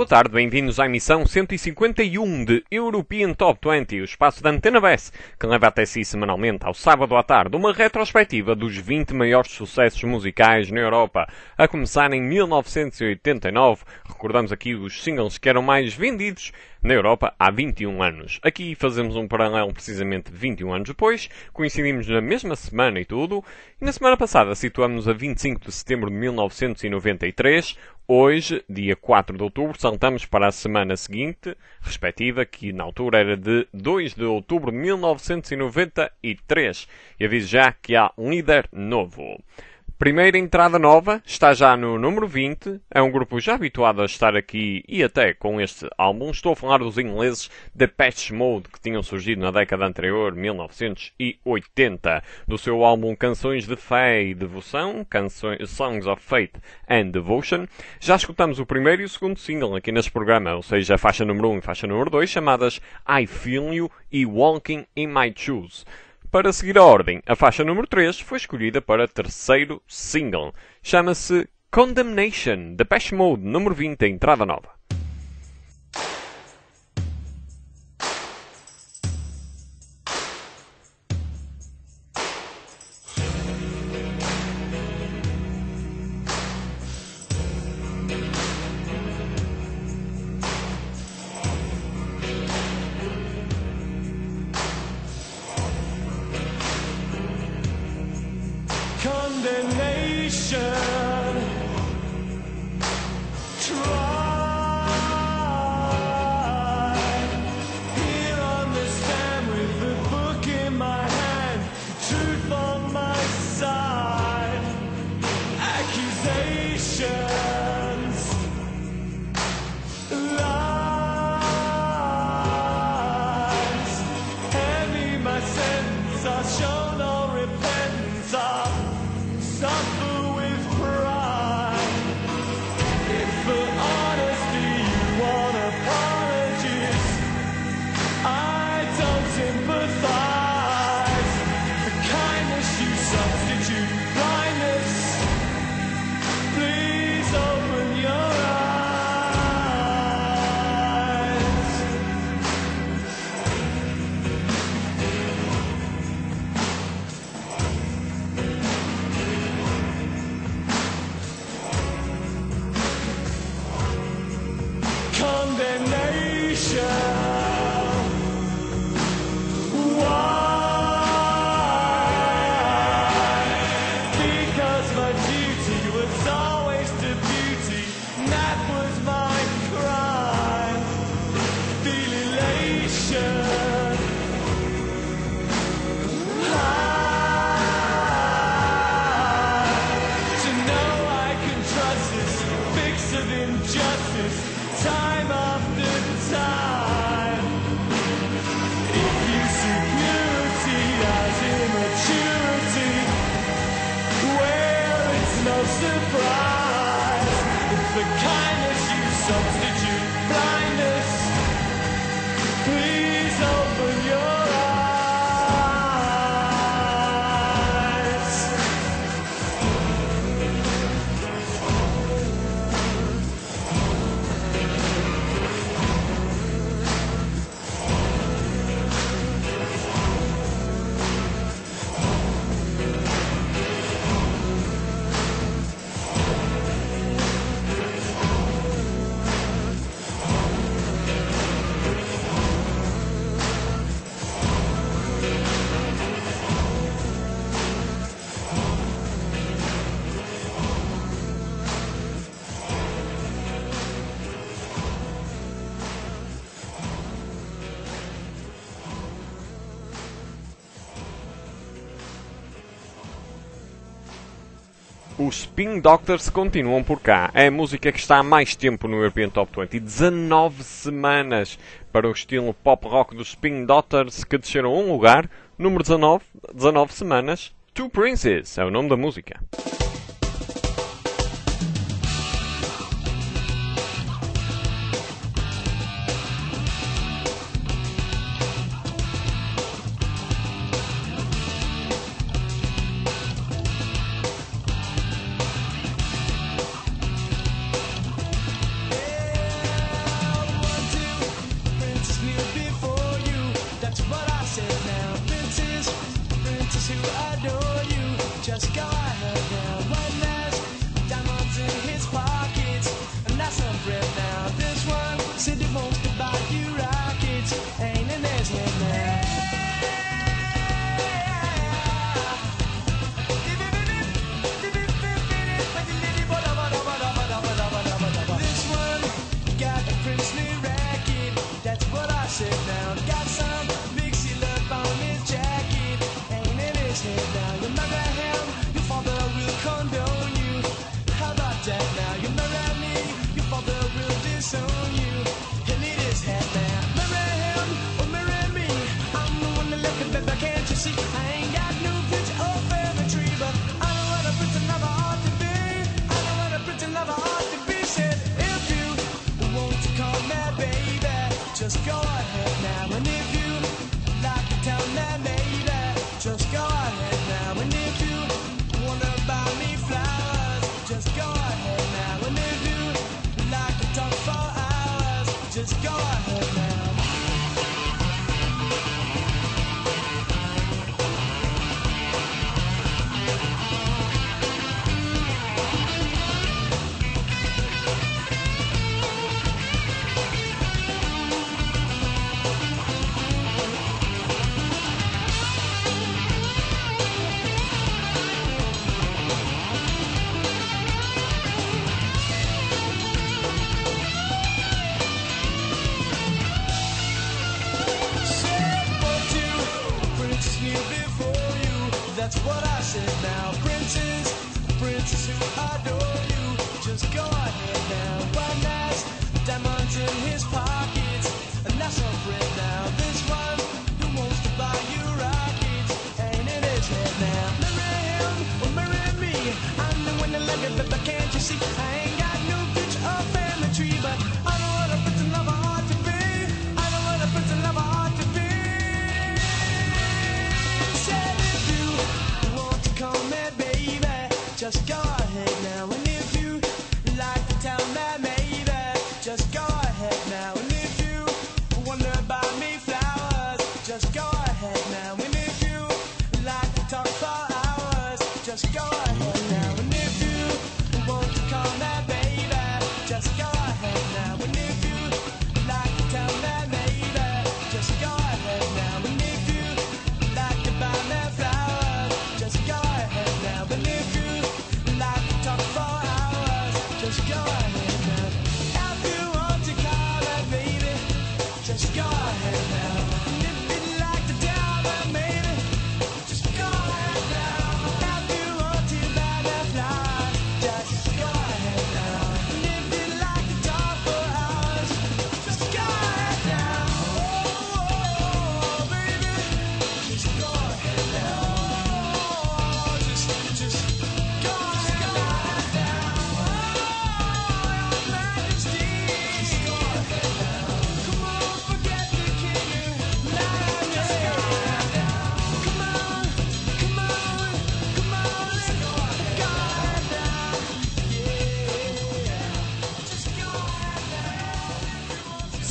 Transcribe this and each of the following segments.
boa tarde, bem-vindos à emissão 151 de European Top 20, o espaço da Antena BES, que leva até si semanalmente, ao sábado à tarde, uma retrospectiva dos 20 maiores sucessos musicais na Europa. A começar em 1989, recordamos aqui os singles que eram mais vendidos na Europa há 21 anos. Aqui fazemos um paralelo precisamente 21 anos depois, coincidimos na mesma semana e tudo, e na semana passada situamos-nos a 25 de setembro de 1993. Hoje, dia 4 de outubro, saltamos para a semana seguinte, respectiva, que na altura era de 2 de outubro de 1993. E aviso já que há um líder novo. Primeira entrada nova, está já no número 20, é um grupo já habituado a estar aqui e até com este álbum. Estou a falar dos ingleses Depeche Mode, que tinham surgido na década anterior, 1980, do seu álbum Canções de Fé e Devoção, Songs of Faith and Devotion. Já escutamos o primeiro e o segundo single aqui neste programa, ou seja, a faixa número 1 e faixa número 2, chamadas I Feel You e Walking in My Shoes. Para seguir a ordem, a faixa número 3 foi escolhida para terceiro single. Chama-se Condemnation, Depeche Mode, número 20, a entrada nova. Condemnation. Try. Here on the stand with the book in my hand, truth on my side, accusations, lies. Heavy my sentence, I show no repentance. I suffer with pride. If for honesty you want apologies, I don't sympathize. For kindness you substitute blindness. Please open your eyes. Condemnation. Why? Because my duty was always to beauty, and that was my crime. Feel elation. To know I can trust this fix of injustice, time after time. If you see purity as immaturity, well, it's no surprise. If for kindness you substitute blindness, please open your eyes. Os Spin Doctors continuam por cá. É a música que está há mais tempo no European Top 20. 19 semanas para o estilo pop rock dos Spin Doctors, que desceram um lugar. Número 19, 19 semanas. Two Princes é o nome da música.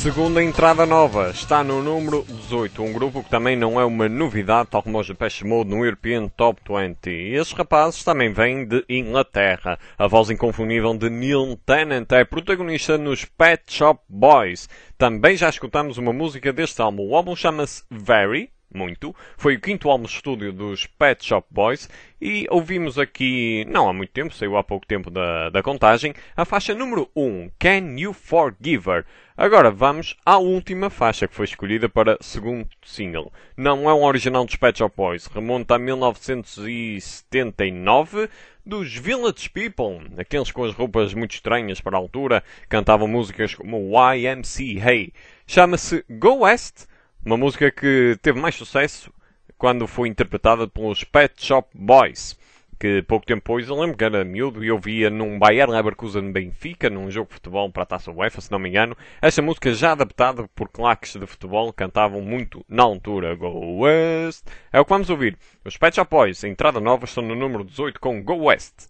Segunda entrada nova, está no número 18, um grupo que também não é uma novidade, tal como os Depeche Mode no European Top 20. E estes rapazes também vêm de Inglaterra. A voz inconfundível de Neil Tennant é protagonista nos Pet Shop Boys. Também já escutamos uma música deste álbum. O álbum chama-se Very, muito. Foi o quinto álbum de estúdio dos Pet Shop Boys e ouvimos aqui, não há muito tempo, saiu há pouco tempo da contagem, a faixa número 1, Can You Forgive Her? Agora vamos à última faixa que foi escolhida para segundo single. Não é um original dos Pet Shop Boys, remonta a 1979, dos Village People, aqueles com as roupas muito estranhas para a altura, cantavam músicas como YMCA. Chama-se Go West, uma música que teve mais sucesso quando foi interpretada pelos Pet Shop Boys, que pouco tempo depois, eu lembro que era miúdo e eu via num Bayer Leverkusen Benfica, num jogo de futebol para a Taça UEFA, se não me engano, esta música já adaptada por claques de futebol, cantavam muito na altura. Go West! É o que vamos ouvir. Os Pet Shop Boys, a entrada nova, estão no número 18 com Go West.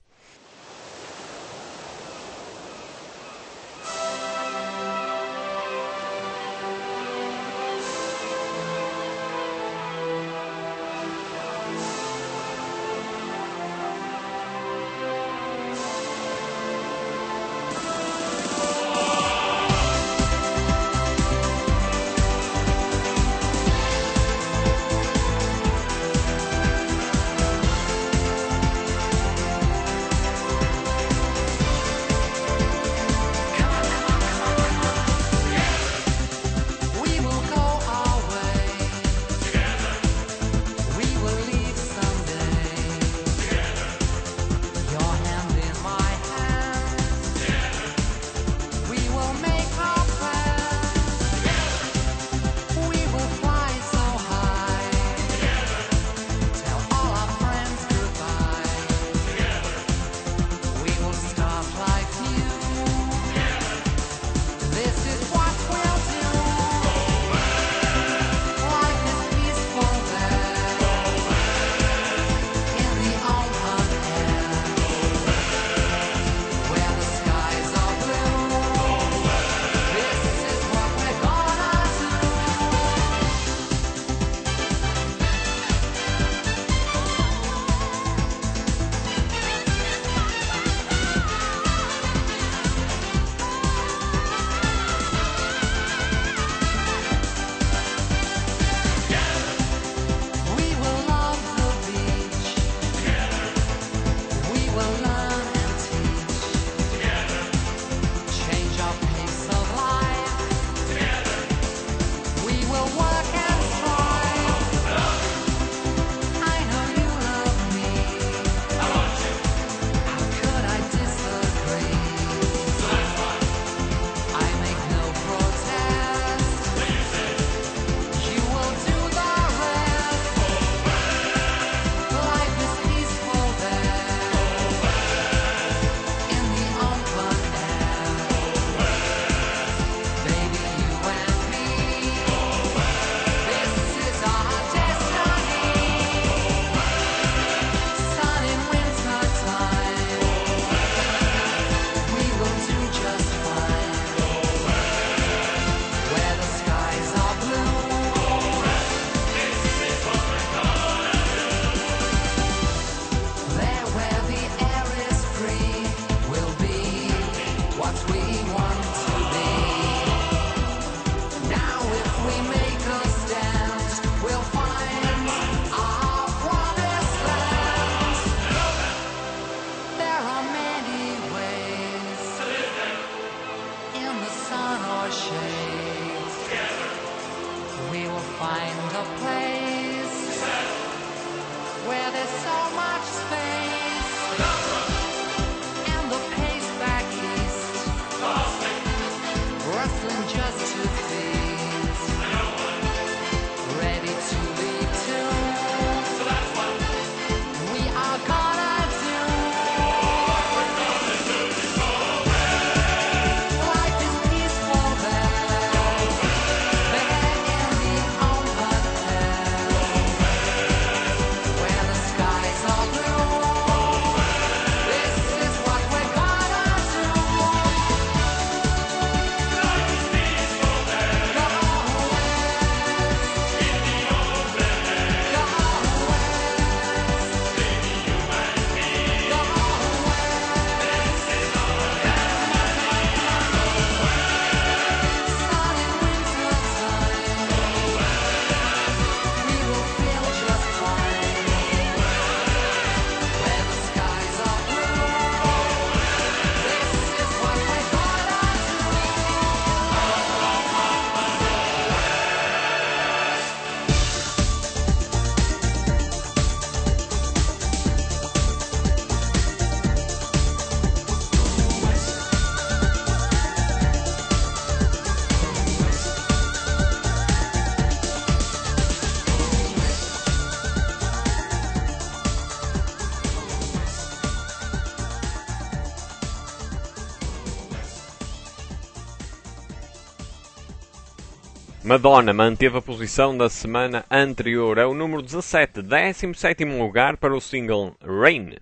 Madonna manteve a posição da semana anterior. É o número 17, 17º lugar para o single Rain.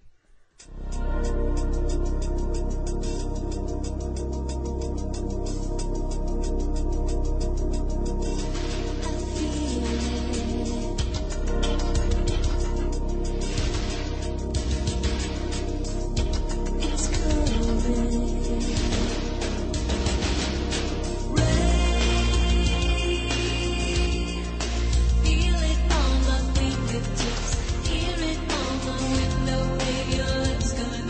Hear it on the window, baby, your lips gonna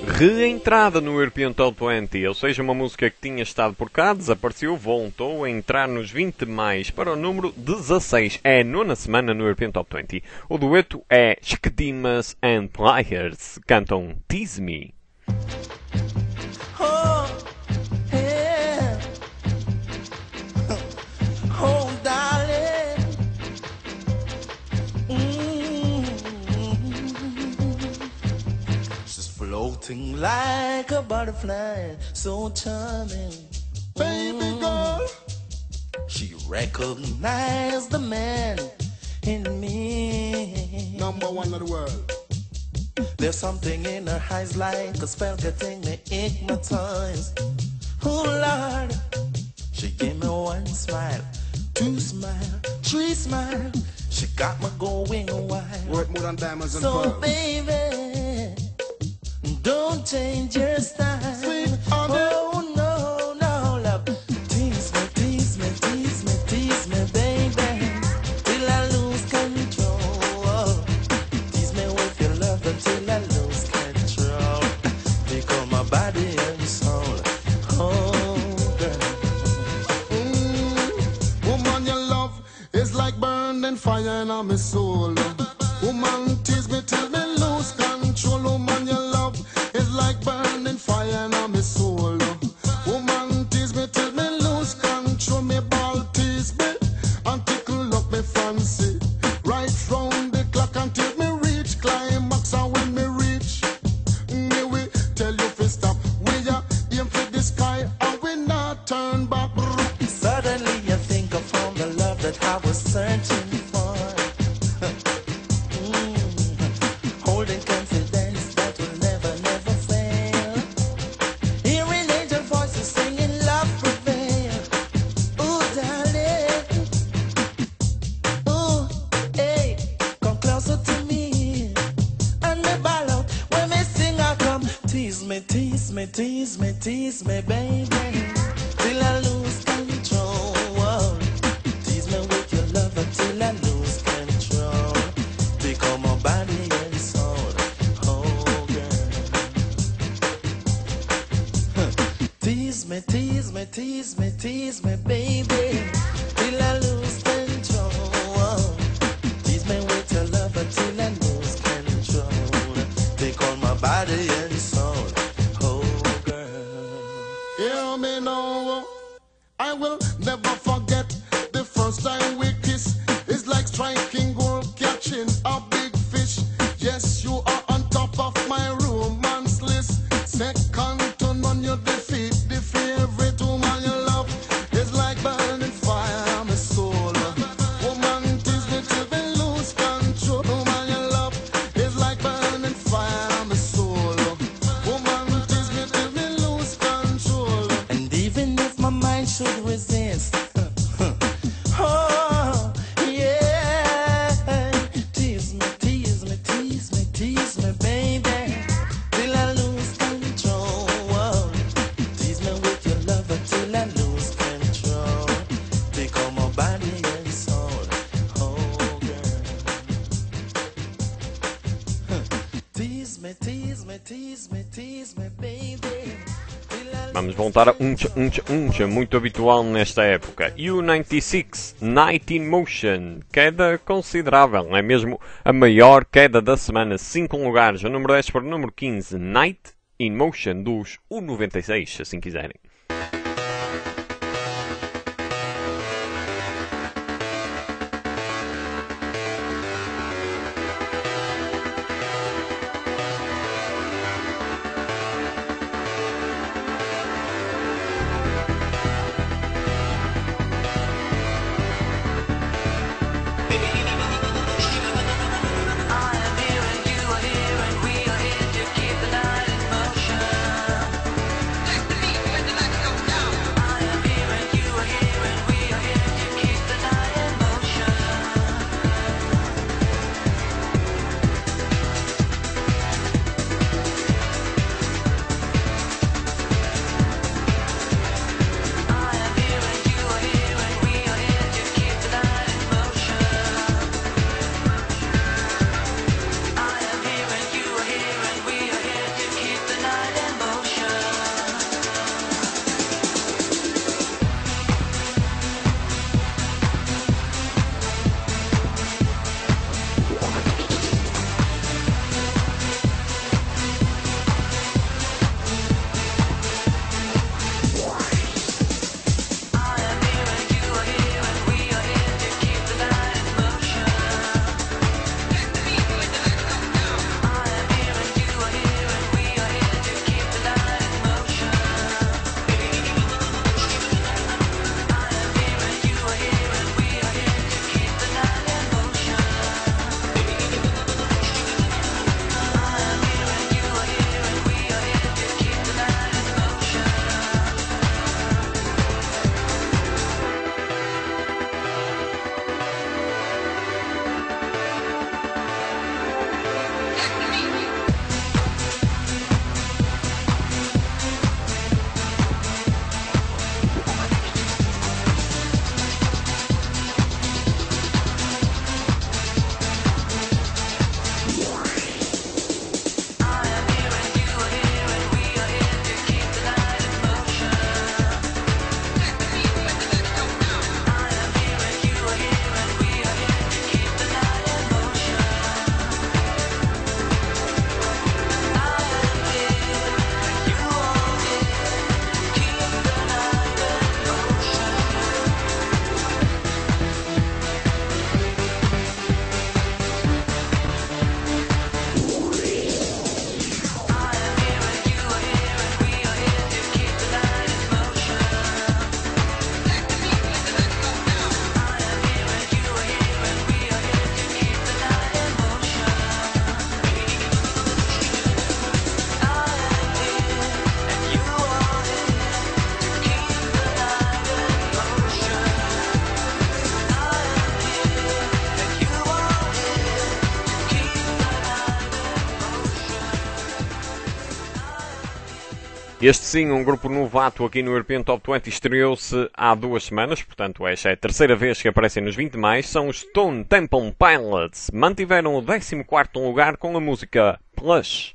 Reentrada no European Top 20, ou seja, uma música que tinha estado por cá, desapareceu, voltou a entrar nos 20 mais para o número 16. É a nona semana no European Top 20. O dueto é Shkdimas and Pliers, cantam Tease Me. Oh, yeah. Oh, darling. She's floating like a butterfly, so charming. Baby girl. She recognized the man in me. Number one of the world. There's something in her eyes like a spell getting me hypnotized. Oh Lord, she gave me one smile, two smile, three smile. She got me going wild. Worth more than diamonds and So pearls. baby, don't change your style. Sweet honey. Oh no, no love. Tease me, tease me, tease me, tease me, baby, till I lose control. Tease me with your love until I lose control. Become my body and soul. Oh girl. Woman, your love is like burning fire in my soul. Woman, tease me till me lose control. Woman, your love is like burning fire in my soul. Woman, tease me till me lose control. Me ball tease me and tickle up me fancy. Right round the clock until me reach climax. And when me reach, me we tell you to stop. We are aim for the sky and we not turn back. Suddenly I think I found the love that I was searching for. Holding confidence that will never, never fail. Hearing angel voices singing love prevail. Ooh, darling. Ooh, hey, come closer to me. And me ball out when me sing I come. Tease me, tease me, tease me, tease me, baby, till I lose control. Tease me with your love until I lose control. Become my body and soul. Oh girl. Tease me, tease me, tease me, tease me, baby, till I lose control. Tease me with your love until I lose control. Take on my body and soul. Oh girl. Hear me now, I will never forget the first time we kiss. It's like striking gold, catching a big fish. Yes, you are on top of my romance list. Second to none, you defeat the favorite woman you love. It's like burning fire, my soul. Woman, tease me till we lose control. Woman you love is like burning fire, my soul. Woman, tease me till we lose control. And even if my mind should resist, oh yeah, tease me, tease me, tease me, tease me, baby, till I lose control. Tease me with your love until I lose control. Become my body and soul. Oh girl. Tease me, tease me, tease me, tease me, baby. Vamos voltar a uncha, muito habitual nesta época. U96, Night in Motion, queda considerável, é mesmo a maior queda da semana, 5 lugares, o número 10 para o número 15, Night in Motion dos U96, se assim quiserem. We are here to keep the night in motion. Este sim, um grupo novato aqui no European Top 20, estreou-se há 2 semanas, portanto esta é a terceira vez que aparecem nos 20 mais. São os Stone Temple Pilots. Mantiveram o 14º lugar com a música Plush.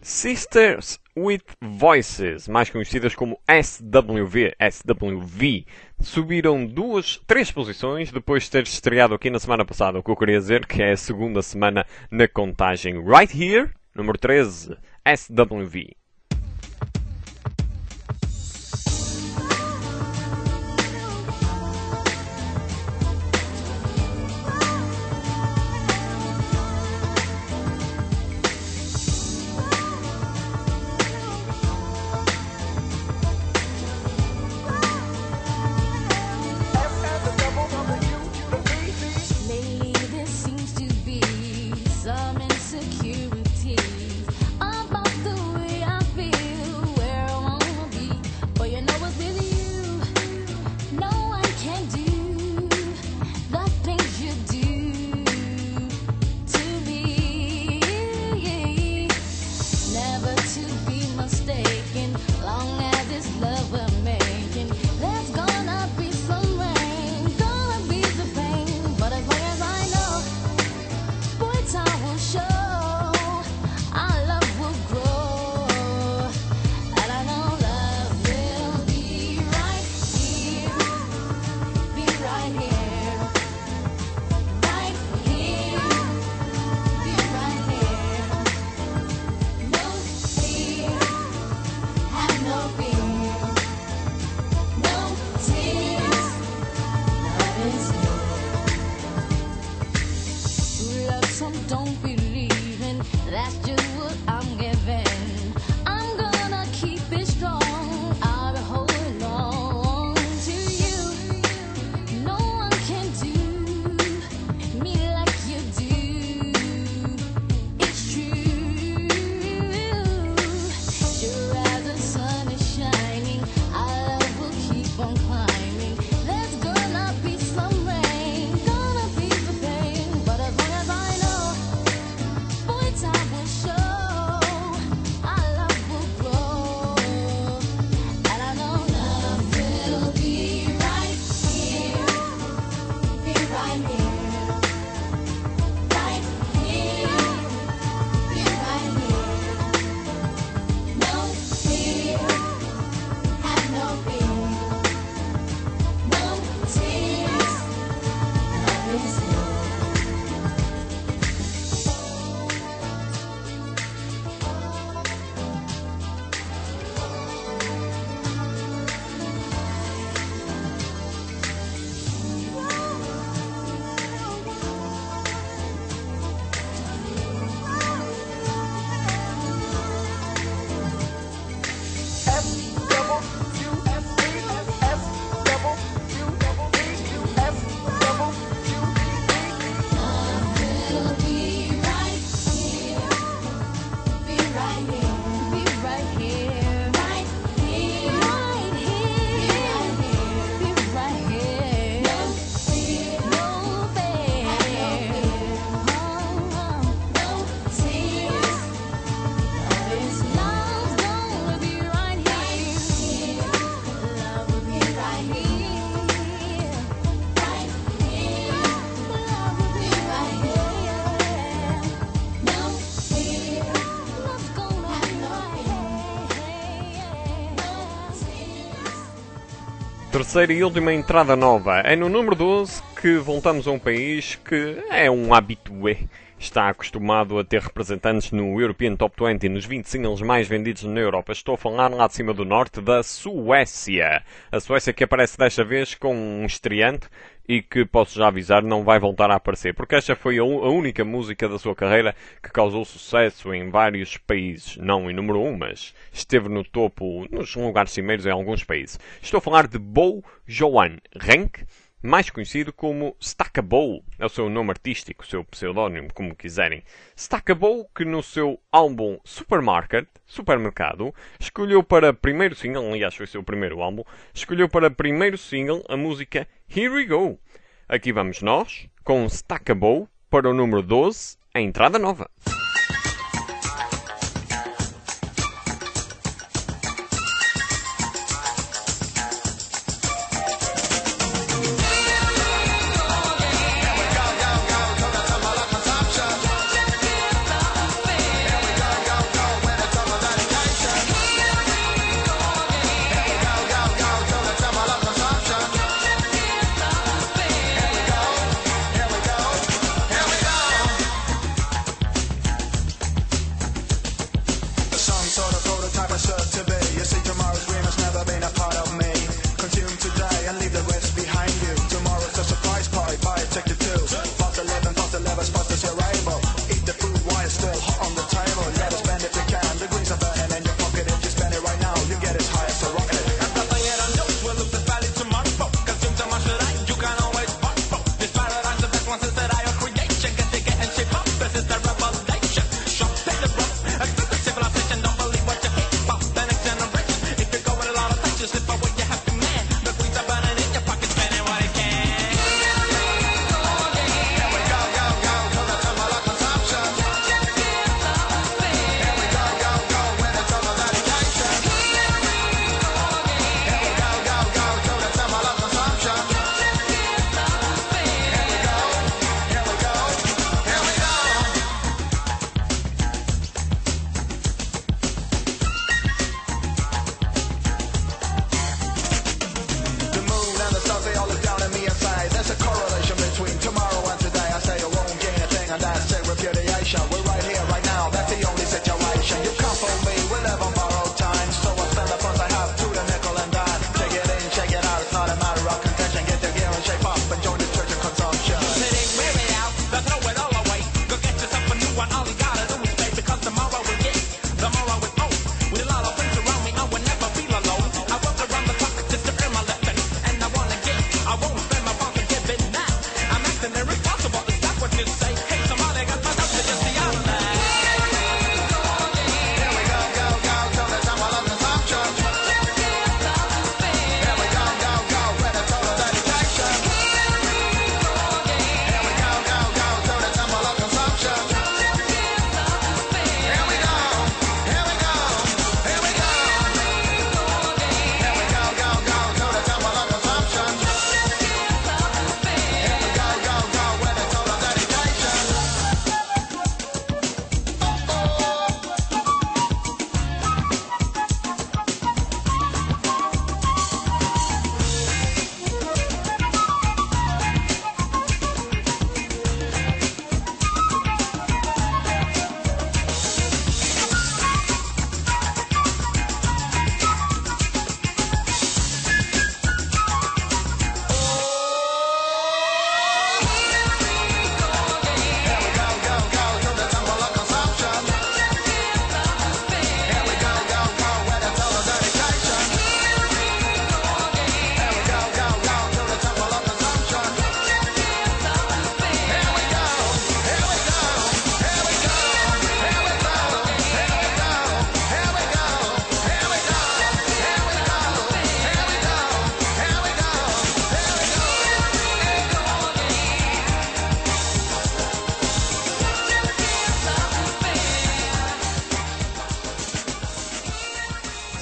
Sisters with Voices, mais conhecidas como SWV, subiram 3 posições depois de ter estreado aqui na semana passada, o que eu queria dizer que é a segunda semana na contagem. Right Here, número 13, SWV. Terceira e última entrada nova. É no número 12 que voltamos a um país que é um habitué. Está acostumado a ter representantes no European Top 20 nos 20 singles mais vendidos na Europa. Estou a falar lá de cima do norte da Suécia. A Suécia que aparece desta vez com um estreante e que, posso já avisar, não vai voltar a aparecer. Porque esta foi a única música da sua carreira que causou sucesso em vários países. Não em número 1, mas esteve no topo, nos lugares cimeiros em alguns países. Estou a falar de Bo Johan Renck, mais conhecido como Stakka Bo, é o seu nome artístico, o seu pseudónimo, como quiserem. Stakka Bo, que no seu álbum Supermercado, escolheu para primeiro single, aliás foi o seu primeiro álbum, escolheu para primeiro single a música Here We Go. Aqui vamos nós, com Stakka Bo, para o número 12, a entrada nova.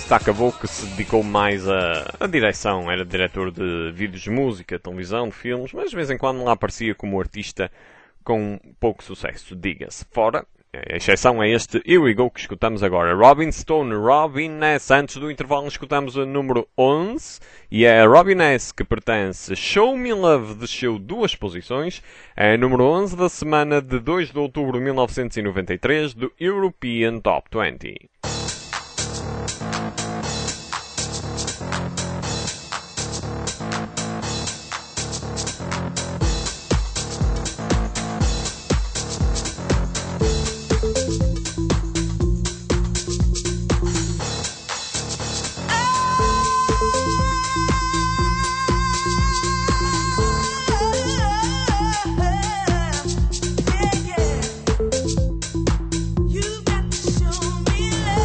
artista acabou que se dedicou mais à direção. Era diretor de vídeos de música, televisão, de filmes, mas de vez em quando lá aparecia como artista com pouco sucesso, diga-se. Fora, a exceção é este Here We Go que escutamos agora. Robin Stone, Robin S. Antes do intervalo escutamos a número 11 e é a Robin S. que pertence. Show Me Love desceu 2 posições. É a número 11 da semana de 2 de outubro de 1993 do European Top 20. You got to show me love.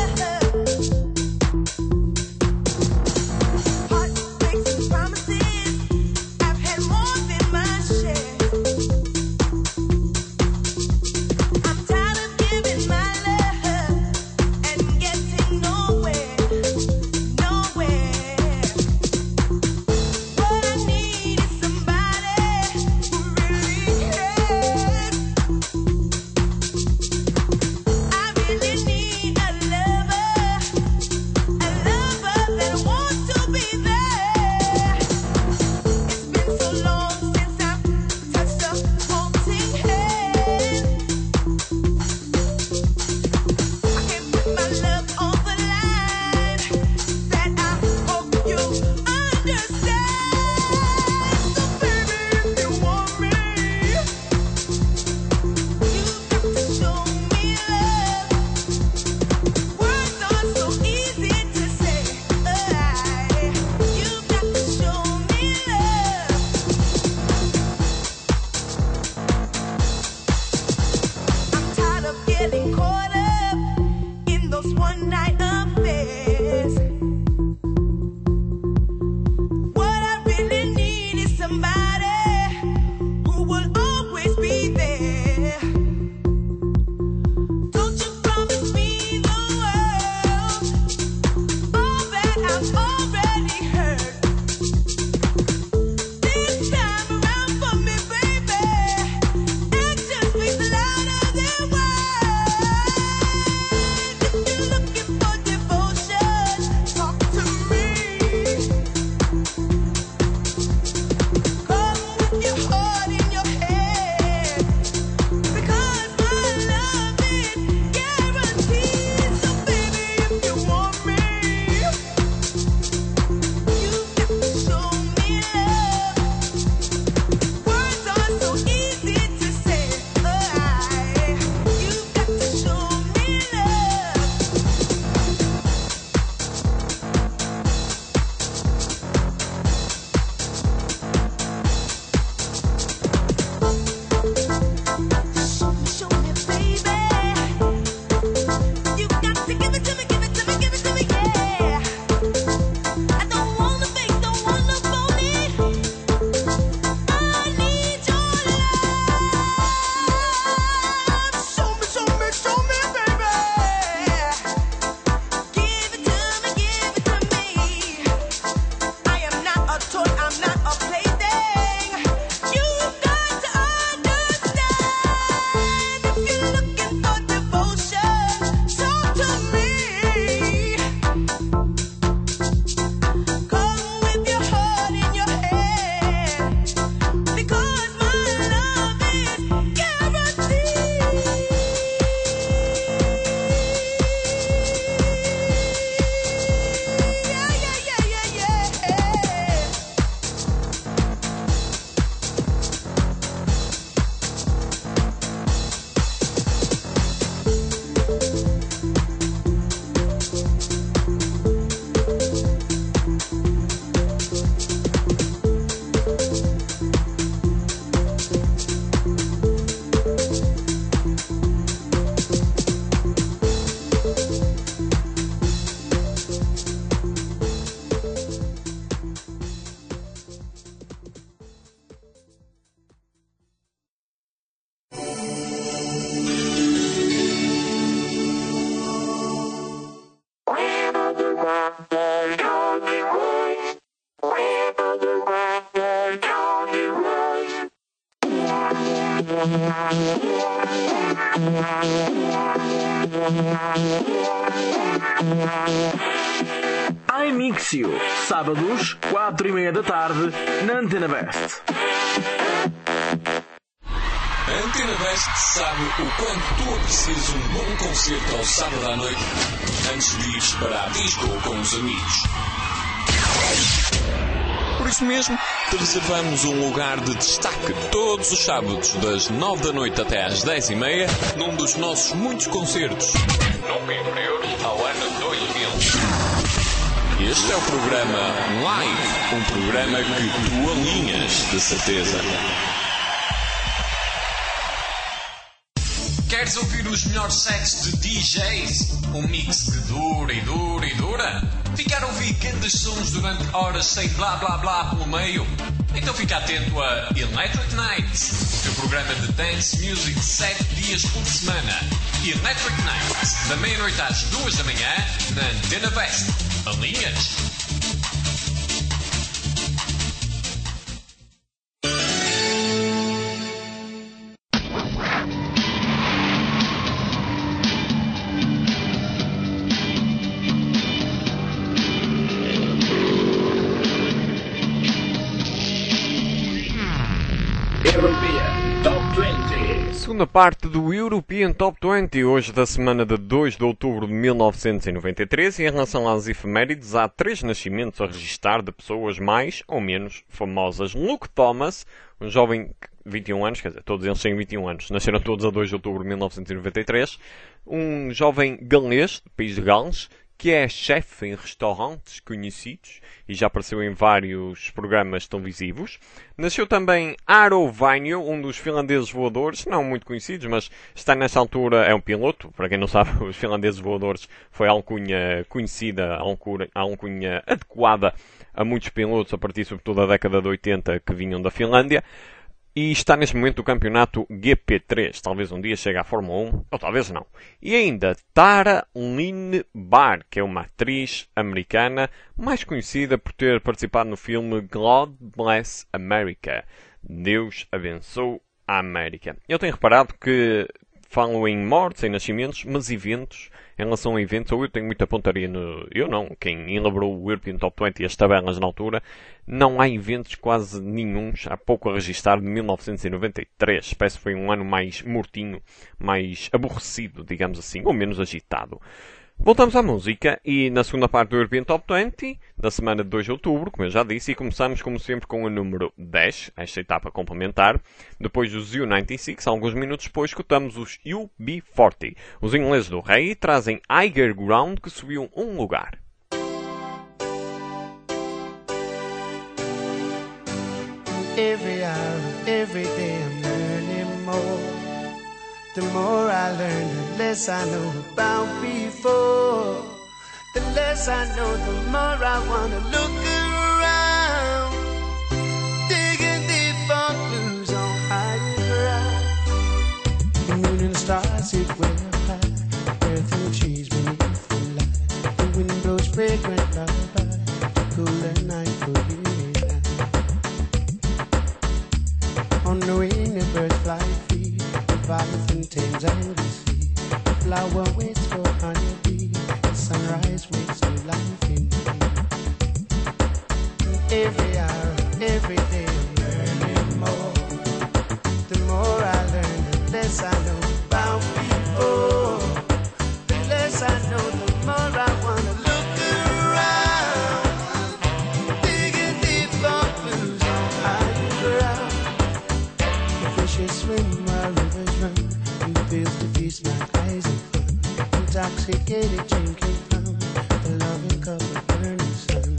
iMixio, sábados, 4:30 da tarde, na Antena Best. A Antena Best sabe o quanto tu aprecias um bom concerto ao sábado à noite antes de ires para a disco com os amigos. Por isso mesmo, te reservamos um lugar de destaque todos os sábados, das 9 da noite até às 10:30, num dos nossos muitos concertos, nunca inferiores ao ano 2000. Este é o programa Live, um programa que tu alinhas, de certeza. Queres ouvir os melhores sets de DJs? Um mix que dura e dura e dura? Ficar a ouvir grandes sons durante horas sem blá blá blá pelo meio? Então fica atento a Electric Nights, o teu programa de dance music 7 dias por semana. Electric Nights, da meia-noite às 2 da manhã, na Antena Best. Alinhas? Segunda parte do European Top 20, hoje da semana de 2 de outubro de 1993, e em relação às efemérides, há 3 nascimentos a registar de pessoas mais ou menos famosas. Luke Thomas, um jovem de 21 anos, quer dizer, todos eles têm 21 anos, nasceram todos a 2 de outubro de 1993, um jovem galês, do país de Gales, que é chefe em restaurantes conhecidos e já apareceu em vários programas televisivos. Nasceu também Aro Vainio, um dos finlandeses voadores, não muito conhecidos, mas está nesta altura, é um piloto. Para quem não sabe, os finlandeses voadores foi a alcunha conhecida, a alcunha adequada a muitos pilotos a partir sobretudo da década de 80 que vinham da Finlândia. E está neste momento no campeonato GP3. Talvez um dia chegue à Fórmula 1, ou talvez não. E ainda Tara Lynn Barr, que é uma atriz americana mais conhecida por ter participado no filme God Bless America. Deus abençoe a América. Eu tenho reparado que falo em mortes, em nascimentos, mas eventos, em relação a eventos, ou eu tenho muita pontaria no... Eu não, quem elaborou o European Top 20 e as tabelas na altura, não há eventos quase nenhuns, há pouco a registrar, de 1993. Parece que foi um ano mais mortinho, mais aborrecido, digamos assim, ou menos agitado. Voltamos à música e na segunda parte do European Top 20, da semana de 2 de outubro, como eu já disse, e começamos como sempre com o número 10, esta etapa complementar. Depois dos U96, alguns minutos depois, escutamos os UB40. Os ingleses do Rei trazem Higher Ground, que subiu um lugar. Every hour, every day I'm learning more. The more I learn, the less I know about before. The less I know, the more I wanna look around. Digging deep for clues on higher ground. The moon and the stars sit way up high. Earth and trees beneath the light. The wind blows fragrant lullaby to cool the night for you and I. On the wing the birds fly free. Leviathan tames and the sea. The flower waits for honeybee. The sunrise wakes new life in me. Every hour, every day I'm learning more. The more I learn, the less I know about before. The less I know, the more I wanna look around. Digging deep for clues on higher ground. The fishes swim while rivers run. You feels to feast like eyes of fun. Intoxicated drinking from the loving cup of burning sun.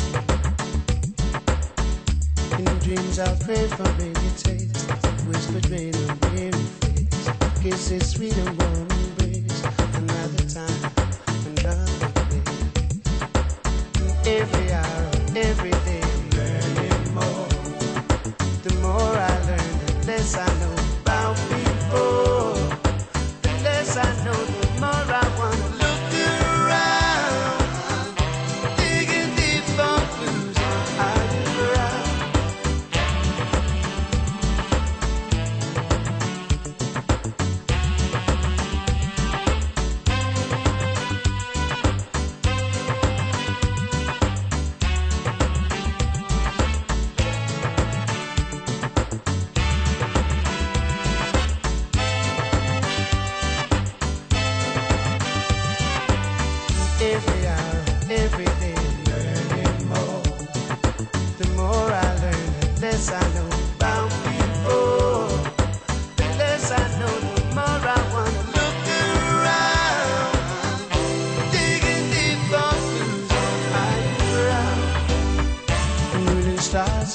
In dreams I'll pray for baby taste. Whispered rain on weary face. Kisses sweet and warm embrace. Another time, another place. Every hour, every day I'm learning more. The more I learn, the less I know about before. The less I know, the more I wanna look around. Digging deep for clues on higher ground.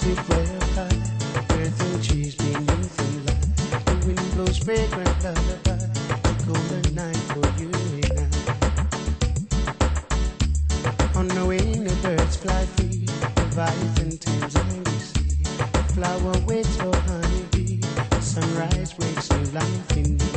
sit way up high, earth and trees beneath the light. The wind blows fragrant lullaby, a golden night for you and I. On the wing the birds fly free, Leviathan tames angry sea. Flower waits for honeybee, sunrise wakes new life in me.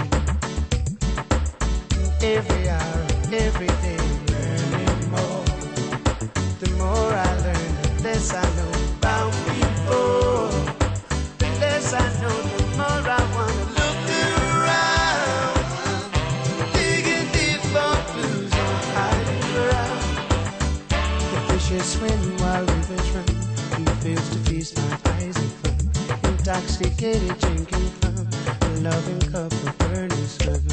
Every hour, every day, learning more. The more I learn, the less I know about people. The less I know, the more I wanna look around. Digging deep for clues on hiding ground. The fishes swim while rivers run. He fails to feast my eyes in fun. Intoxicated drinking from a loving cup of burning sun.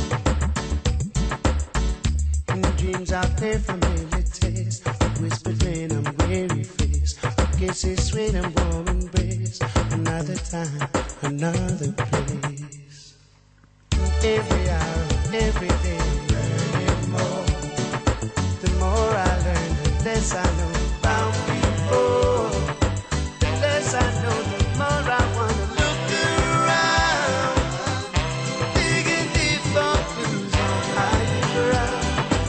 Dreams out there familiar taste, whispered in a weary face. Kisses sweet and warm embrace. Another time, another place. Every hour, every day, learning more. The more I learn, the less I know about people. The less I know, the more I wanna look around. Digging deep for clues on higher ground.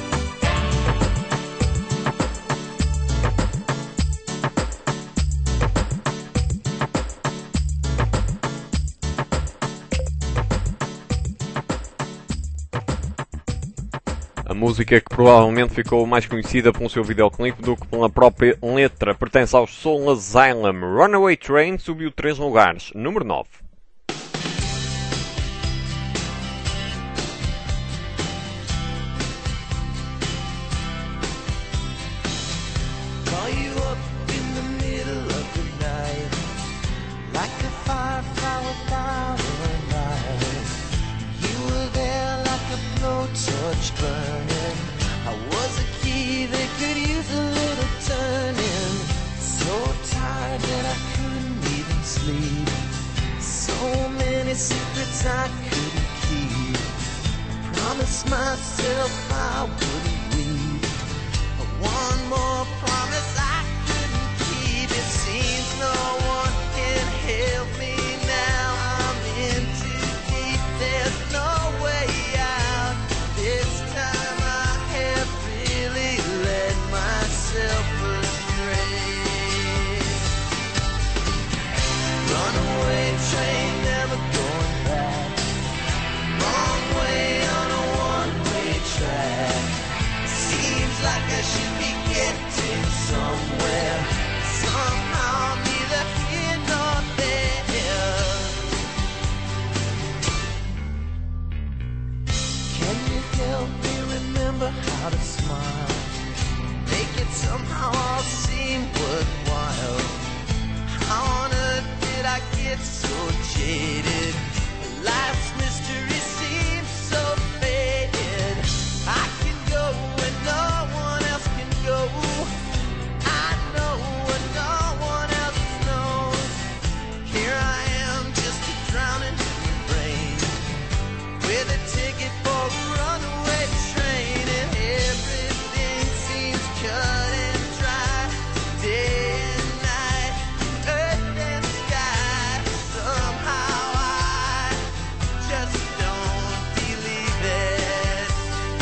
A música, que provavelmente ficou mais conhecida pelo seu videoclipe do que pela própria letra, pertence ao Soul Asylum. Runaway Train subiu 3 lugares, número 9. Call you up in the middle of the night, like a firefly without a light. You were there like a blowtorch burning. I was a key that could use a little turning. So tired that I couldn't even sleep. So many secrets I couldn't keep. Promised myself I wouldn't weep. One more promise I couldn't keep. It seems no one can help me now. I'm in too deep, there's no way out. This time I have really led myself astray. Runaway train, never going back. Wrong way on a one-way track. Seems like I should be getting somewhere. Somehow I'm neither here nor there. Can you help me remember how to smile? Make it somehow all seem worthwhile. How on earth did I get so jaded? Life's mystery seems so faded. I can go where no one else can go. I know what no one else knows. Here I am, just a drowning human brain, with a ticket for a runaway train, and everything seems cut and dry. Day and night, earth and sky. Somehow I just don't believe it.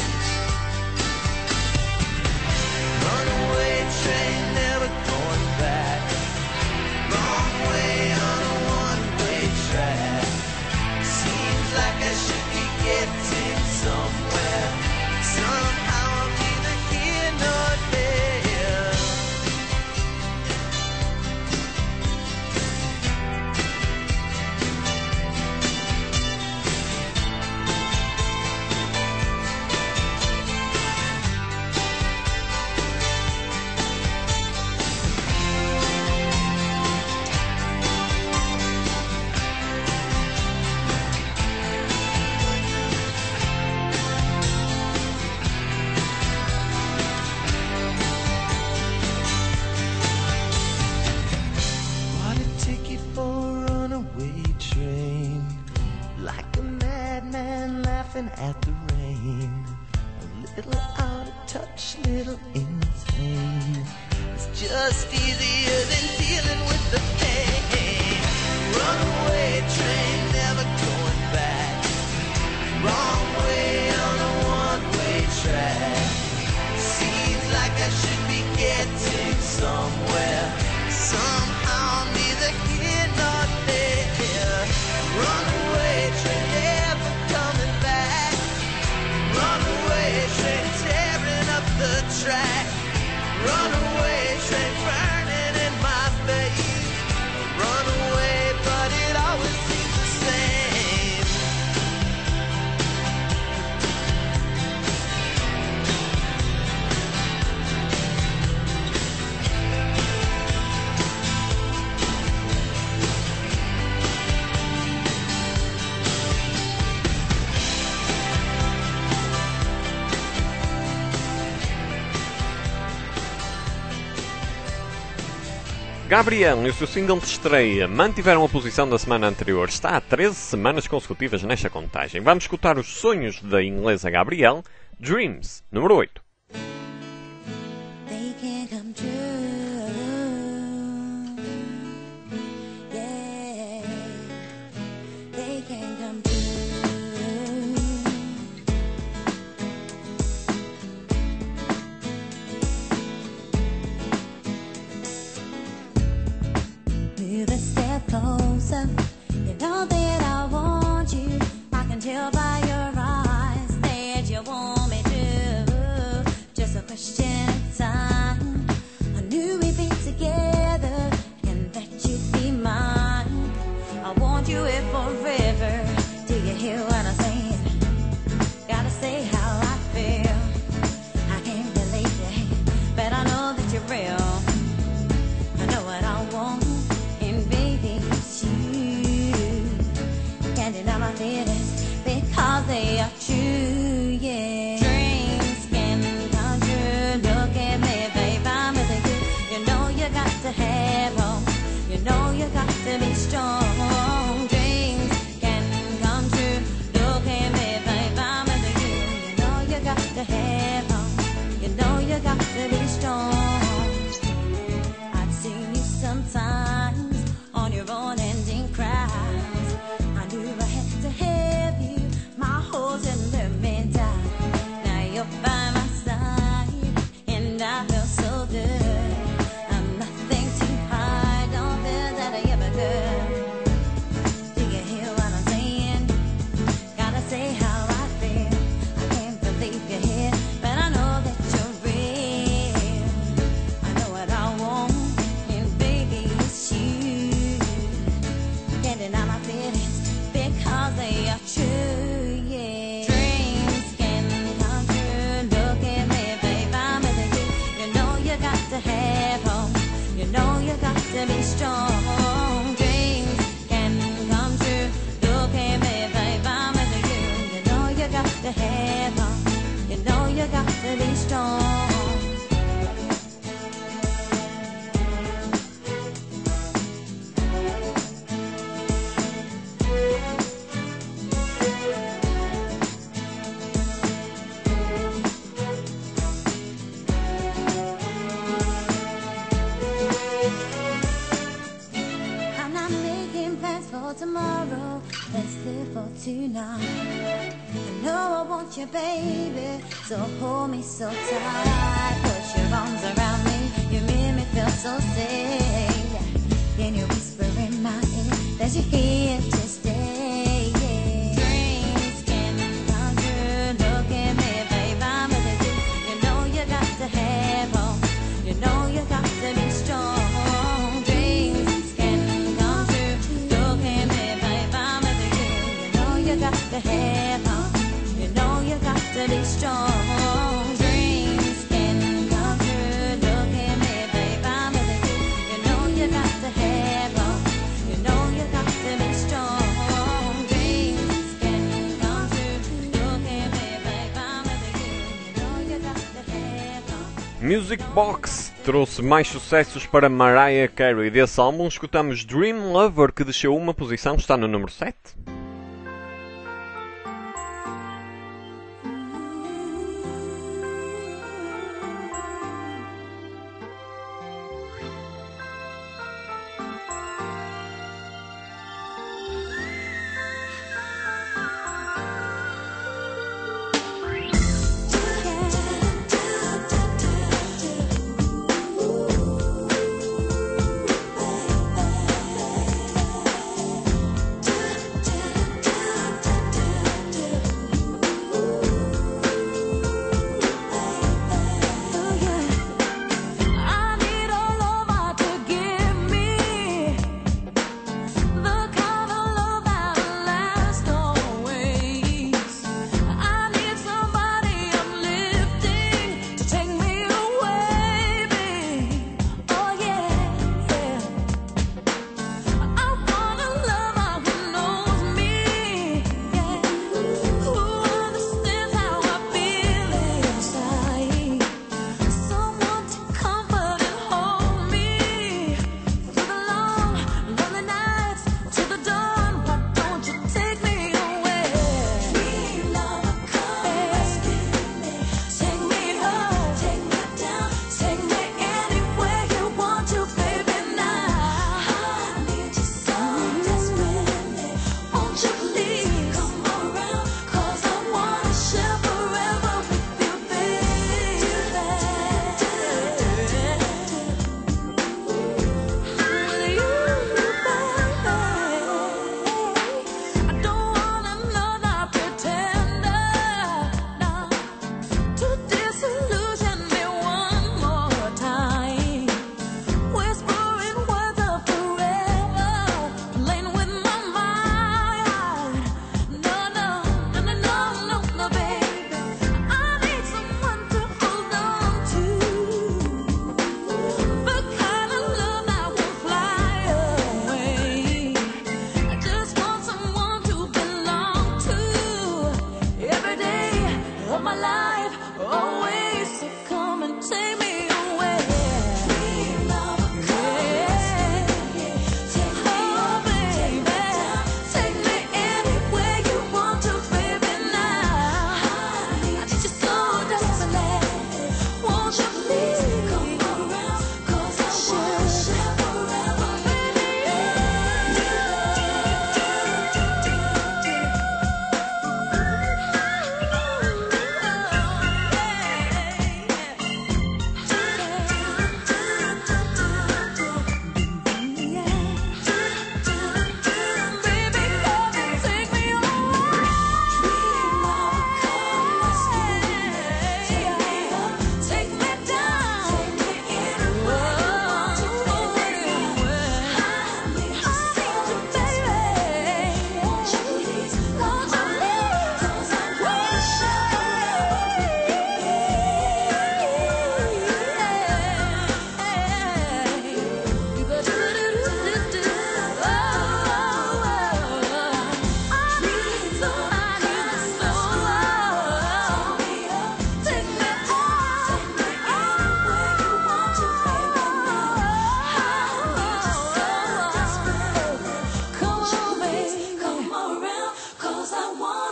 Runaway train, never going back. Wrong way on a one-way track. Seems like I should be getting somewhere. Somehow I'm neither here nor there. Bought a ticket for a runaway train, like a madman laughing at the rain. A little out of touch, little insane. It's just easier than dealing with the pain. Gabriel e o seu single de estreia mantiveram a posição da semana anterior. Está há 13 semanas consecutivas nesta contagem. Vamos escutar os sonhos da inglesa Gabriel, Dreams, número 8. They can come true. Yeah, they can come true. Move a step closer. You know that I want you. I can tell by your eyes that you want me to. Just a question of time. I knew we'd be together and that you'd be mine. I want you here forever. Do you hear what I'm saying? Gotta say how I feel. I can't believe it, but I know that you're real. I know what I want, and baby, it's you. Can't deny my feelings because they are true, yeah. Dreams can come true. Look at me, babe, I'm with you. You know you got to have hope. You know you got to be strong. Dreams can come true. Look at me, babe, I'm with you. You know you got to have hope. You know you got to be strong. I've seen you sometimes on your own ending cries. I knew I had to have you, my whole sentimental. Now you're by my side, and I feel so good. I'm nothing to hide, don't feel that I ever could. Do you hear what I'm saying? Gotta say how I feel. I can't believe you're here, but I know that you're real. I know what I want, and baby, it's you. Can't deny my feelings because they are true, yeah. Dreams can come true. Look at me, babe, I'm with you. You know you got to have hope. You know you got to be strong. Dreams can come true. Look at me, babe, I'm with you. You know you got to have hope. You know you got to be strong. I'm not making plans for tomorrow. Let's live for tonight. I know I want you, baby. So hold me so tight. Put your arms around me. You make me feel so safe. Then you whisper in my ear that you're here to stay. Yeah. Dreams can come true. Look at me, babe, I'm with you. You know you got to have hope. You know you got to be strong. Dreams can come true. Look at me, babe, I'm with you. You know you got to have hope. You know you got to be strong. Dreams can come true. Look at me, babe, I'm with you. You know you got to have hope. You know you got to be strong. Dreams can come true. Look at me, babe, I'm with you. You know you got to have hope. Music Box trouxe mais sucessos para Mariah Carey. Desse álbum escutamos Dream Lover, que desceu uma posição, está no número 7. Yeah.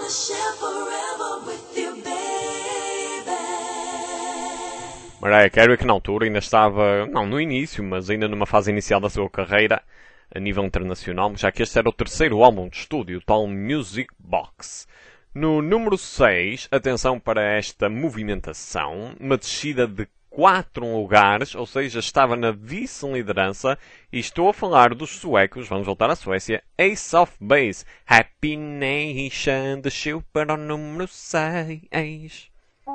wanna share forever with you, baby. Mariah Carey, que na altura ainda estava, não no início, mas ainda numa fase inicial da sua carreira a nível internacional, já que este era o terceiro álbum de estúdio, o tal Music Box. No número 6, atenção para esta movimentação, uma descida de 4 lugares, ou seja, estava na vice-liderança, e estou a falar dos suecos, vamos voltar à Suécia, Ace of Base, Happy Nation, desceu para o número 6.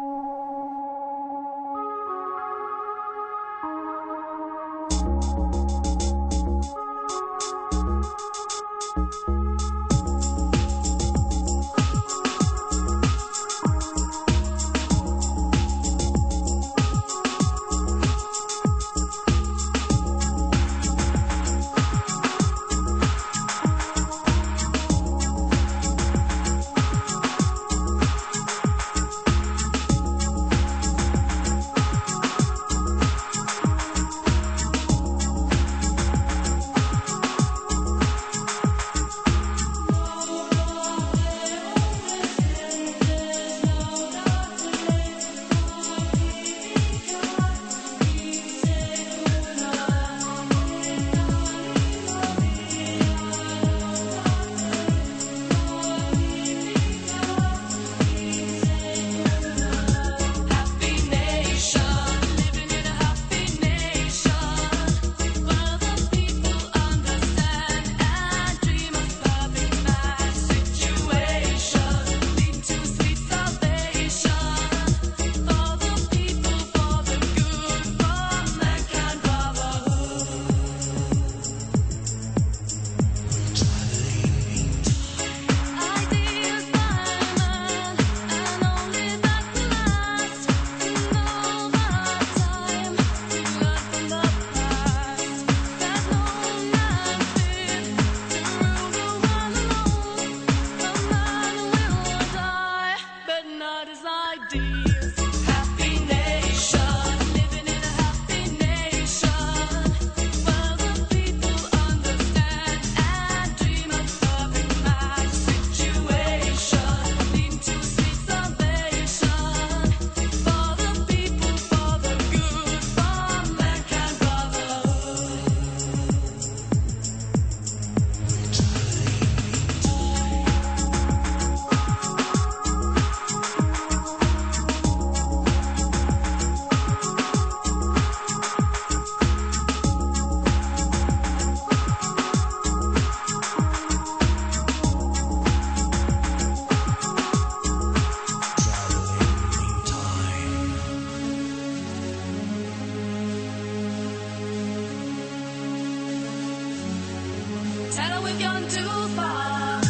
Tell her we've gone too far.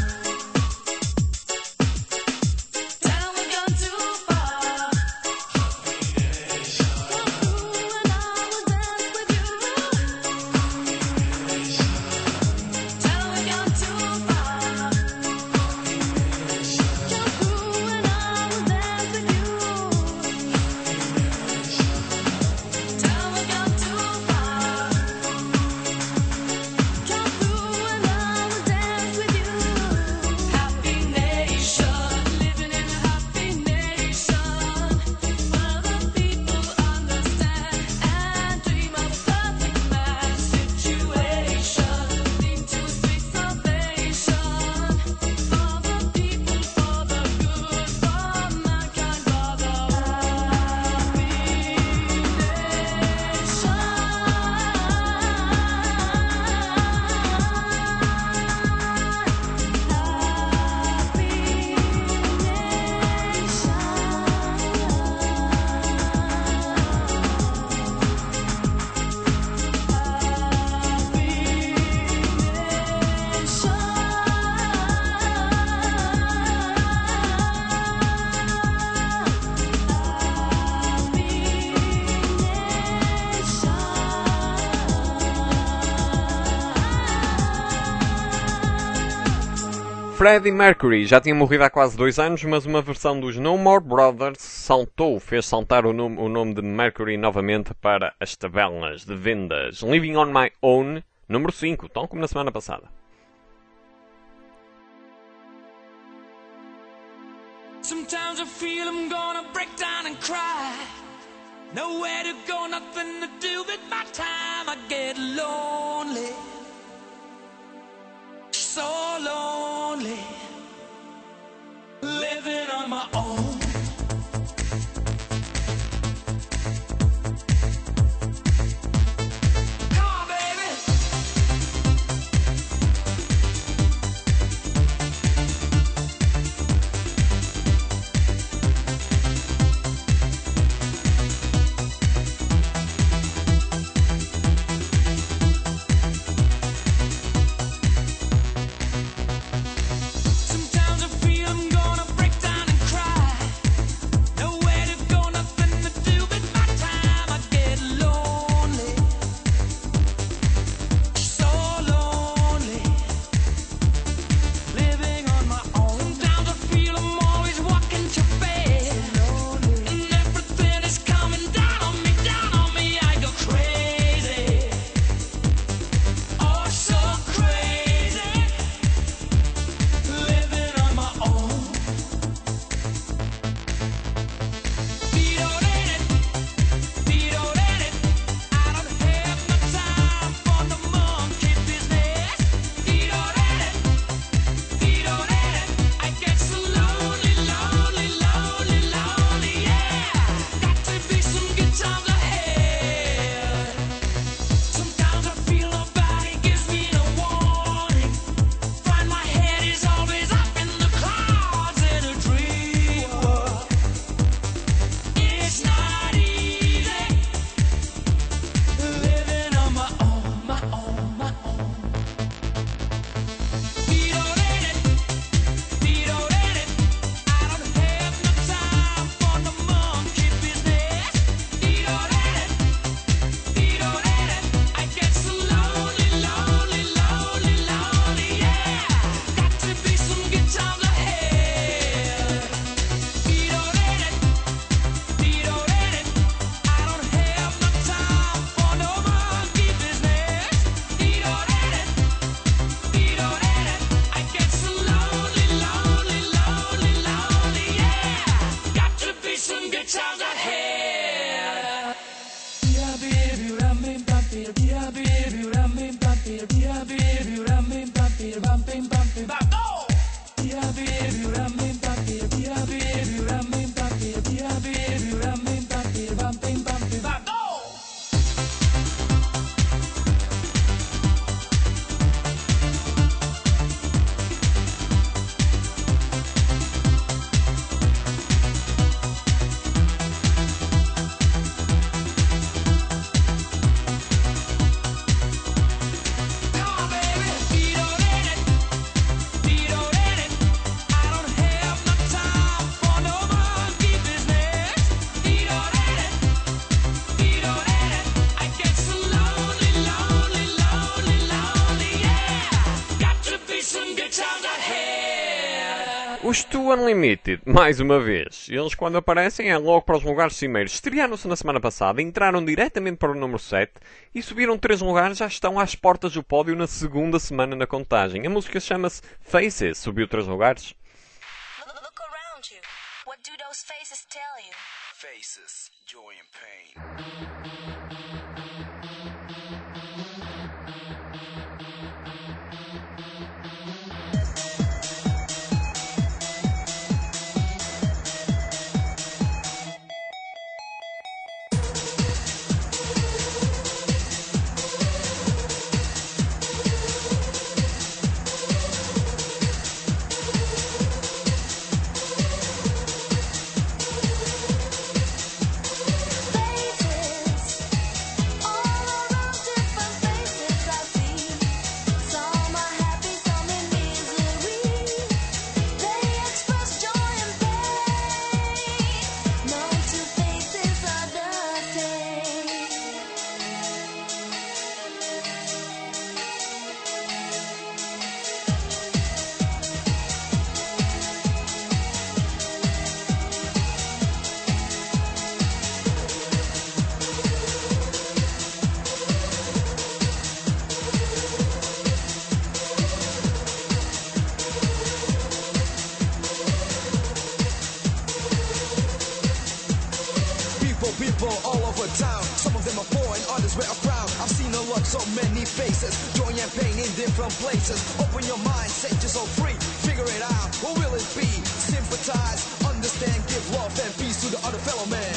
Tell her we've gone too far. Come through and I will dance with you. Tell her we've gone too far. Come through and I will dance with you. Tell her we've gone too far. Come through and I will dance with you. Happy nation, living in a happy nation, where the people understand and dream of a perfect match situation, lead to sweet salvation for the people, for the good, for mankind, for the happy Freddie Mercury já tinha morrido há quase 2 anos, mas uma versão dos No More Brothers fez saltar o nome de Mercury novamente para as tabelas de vendas. Living on My Own, número 5, tal como na semana passada. Sometimes I feel I'm gonna break down and cry. Nowhere to go, nothing to do with my time. I get lonely, so lonely, living on my own. Os Two Unlimited, mais uma vez. Eles, quando aparecem, é logo para os lugares cimeiros. Estrearam-se na semana passada, entraram diretamente para o número 7 e subiram 3 lugares, já estão às portas do pódio na segunda semana na contagem. A música chama-se Faces, subiu 3 lugares. Look around you. What do those faces tell you? Faces, joy and pain. Faces people all over town. Some of them are poor and others wear a frown. I've seen a lot, so many faces, joy and pain in different places. Open your mind, set yourself free. Figure it out, what will it be? Sympathize, understand, give love and peace to the other fellow man.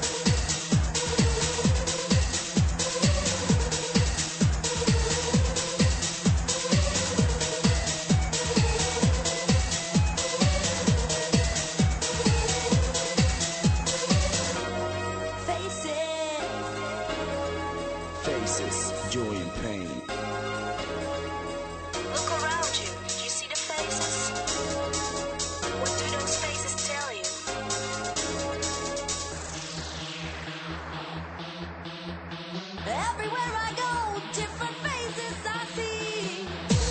Faces, joy and pain. Look around you. Do you see the faces? What do those faces tell you? Everywhere I go, different faces I see.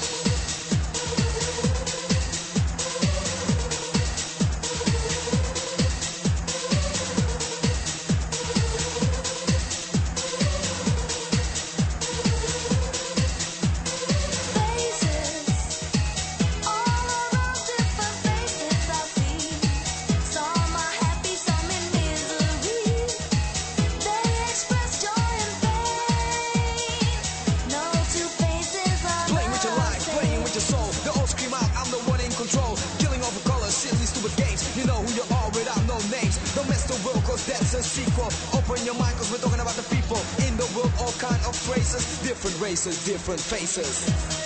That's a sequel. Open your mind, cause we're talking about the people in the world, all kind of races, different races, different faces.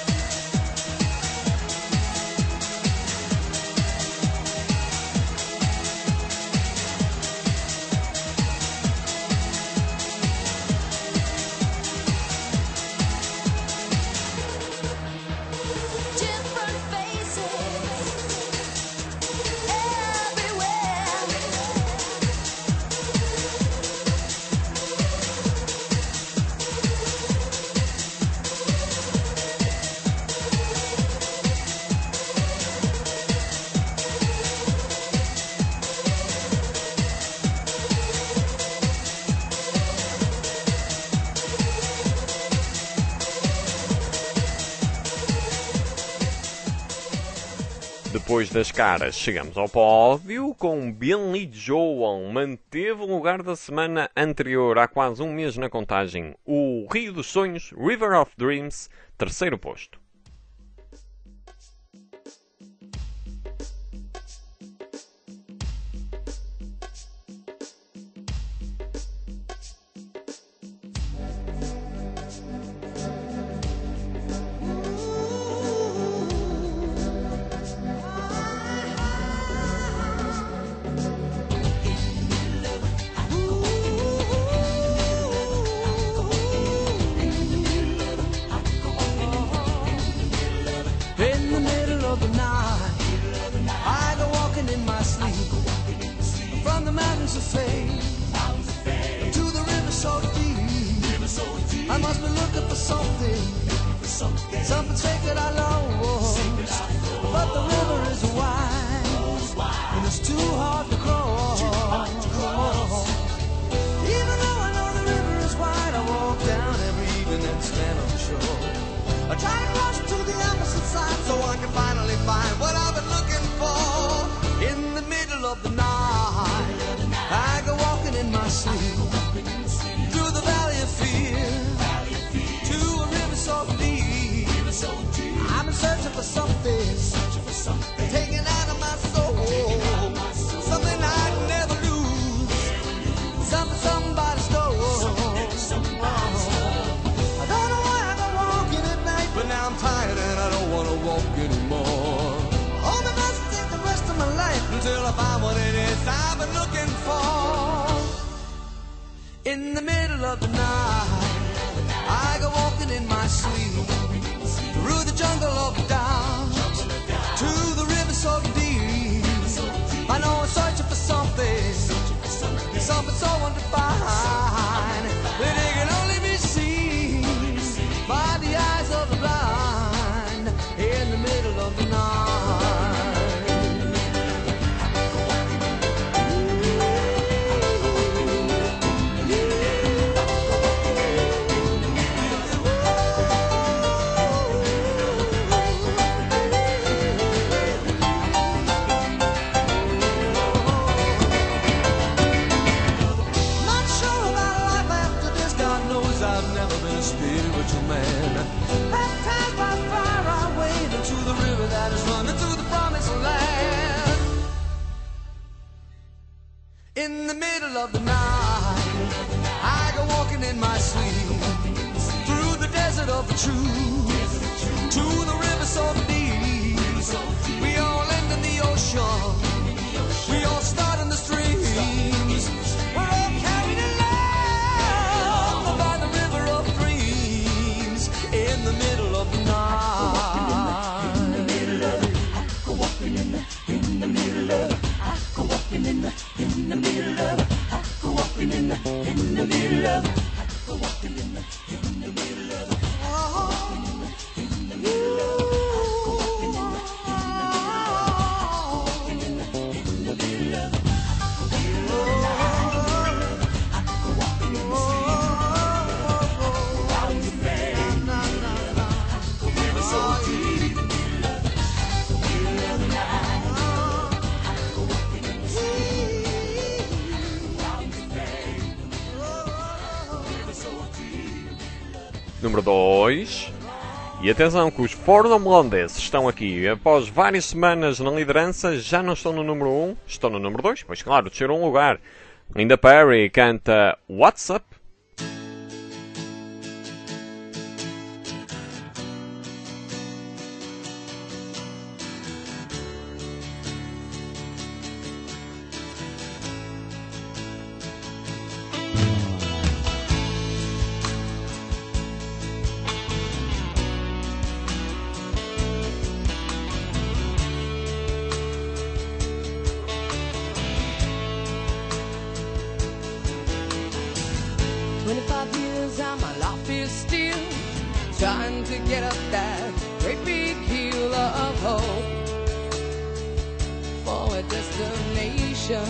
Different faces everywhere. Depois das caras, chegamos ao pódio com Billy Joel. Manteve o lugar da semana anterior, há quase um mês na contagem. O Rio dos Sonhos, River of Dreams, terceiro posto. In the middle of the night, I go walking in my sleep. From the mountains of fame to the river so deep. I must be looking for something, something sacred I lost. But the river is wide, and it's too hard to cross. Even though I know the river is wide, I walk down every evening and stand on the shore. I try to cross to the opposite side so I can finally find what I've been looking for. In the middle of the night, I go walking in my sleep through the valley of fear to a river so deep. I'm searching for something taken out of my soul, something I'd never lose, something somebody stole. I don't know why I go walking at night, but now I'm tired and I don't want to walk anymore. Oh, I must take the rest of my life until I find what it is I've been looking for. In the middle of the night, I go walking in my sleep through the jungle of doubt to the river so deep. I know I'm searching for something, something so undefined that it can only be seen by the eyes of the blind. In the middle of the night. true. To the river so deep, we all end in the ocean. We all start in the streams. We're all carried along by the river of dreams in the middle of the night. In the middle of it, I go walking in the middle of it. I go walking in the middle of it. I go walking in the middle of it. I go walking in the middle of it. Número 2. E atenção que os Fordham Blondes estão aqui. Após várias semanas na liderança, já não estão no número 1, estão no número 2. Pois claro, desceram um lugar. Linda Perry canta What's Up? Trying to get up that great big hill of hope for a destination.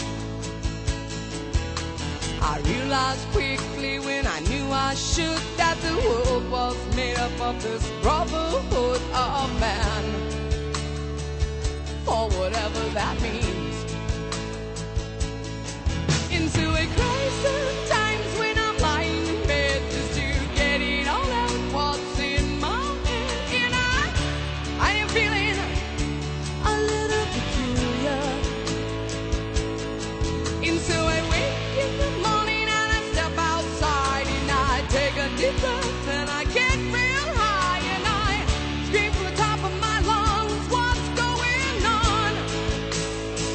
I realized quickly when I knew I should that the world was made up of this brotherhood of man, or whatever that means. Into a crisis times when I'm lying in bed just to get it all out. What's in my head, and I am feeling a little peculiar. And so I wake in the morning and I step outside and I take a deep breath and I get real high and I scream from the top of my lungs, what's going on?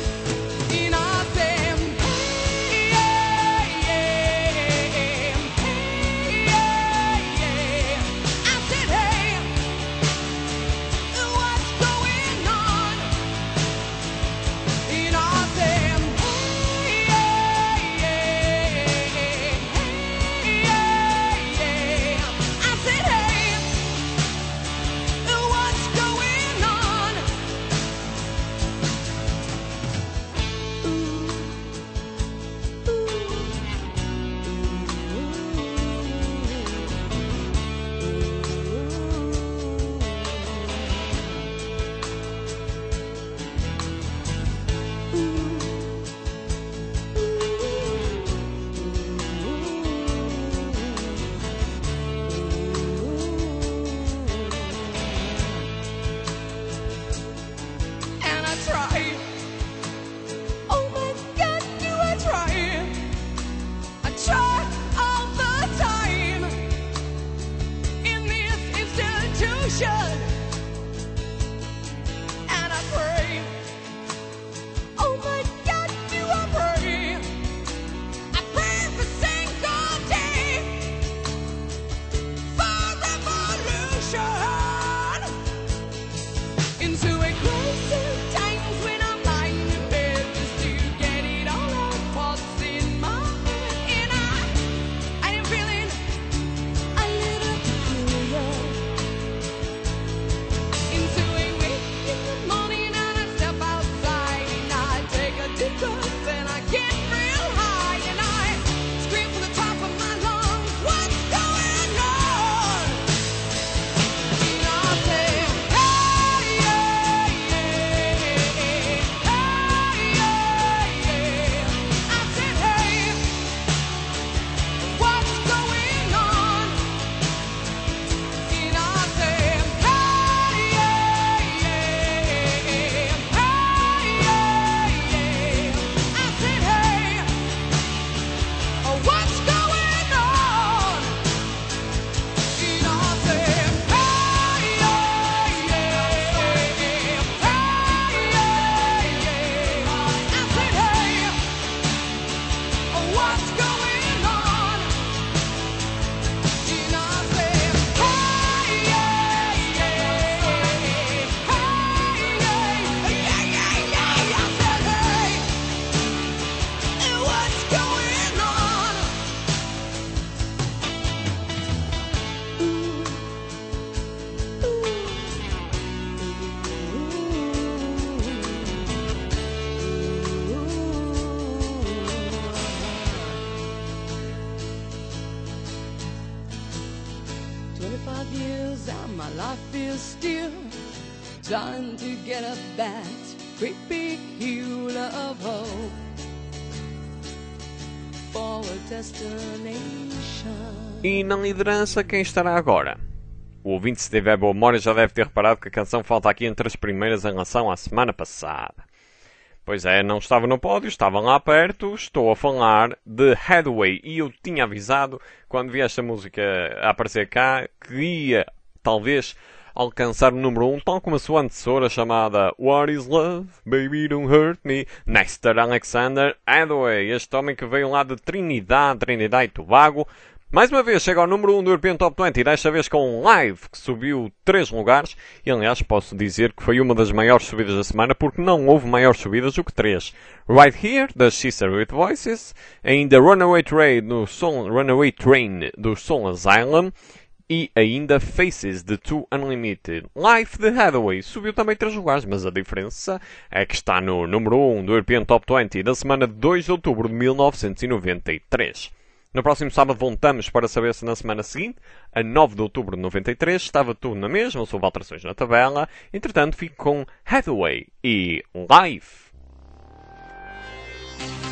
My life is still trying to get up that great big hill of hope for a destination. E na liderança, quem estará agora? O ouvinte, se tiver boa memória, já deve ter reparado que a canção falta aqui entre as primeiras em relação à semana passada. Pois é, não estava no pódio, estava lá perto. Estou a falar de Hathaway. E eu tinha avisado, quando vi esta música a aparecer cá, que ia, talvez, alcançar o número 1, tal como a sua antecessora chamada What is Love? Baby Don't Hurt Me, Nestor Alexander Hathaway. Este homem que veio lá de Trinidad e Tobago. Mais uma vez chega ao número 1 do European Top 20, desta vez com um Live, que subiu 3 lugares. E aliás posso dizer que foi uma das maiores subidas da semana, porque não houve maiores subidas do que 3. Right Here, da Sister with Voices. Ainda Runaway Train do Soul Asylum. E ainda Faces, de Two Unlimited. Life de Hathaway subiu também 3 lugares, mas a diferença é que está no número 1 do European Top 20 da semana de 2 de outubro de 1993. No próximo sábado voltamos para saber se na semana seguinte, a 9 de outubro de 93, estava tudo na mesma ou se houve alterações na tabela. Entretanto, fico com Hathaway e Life.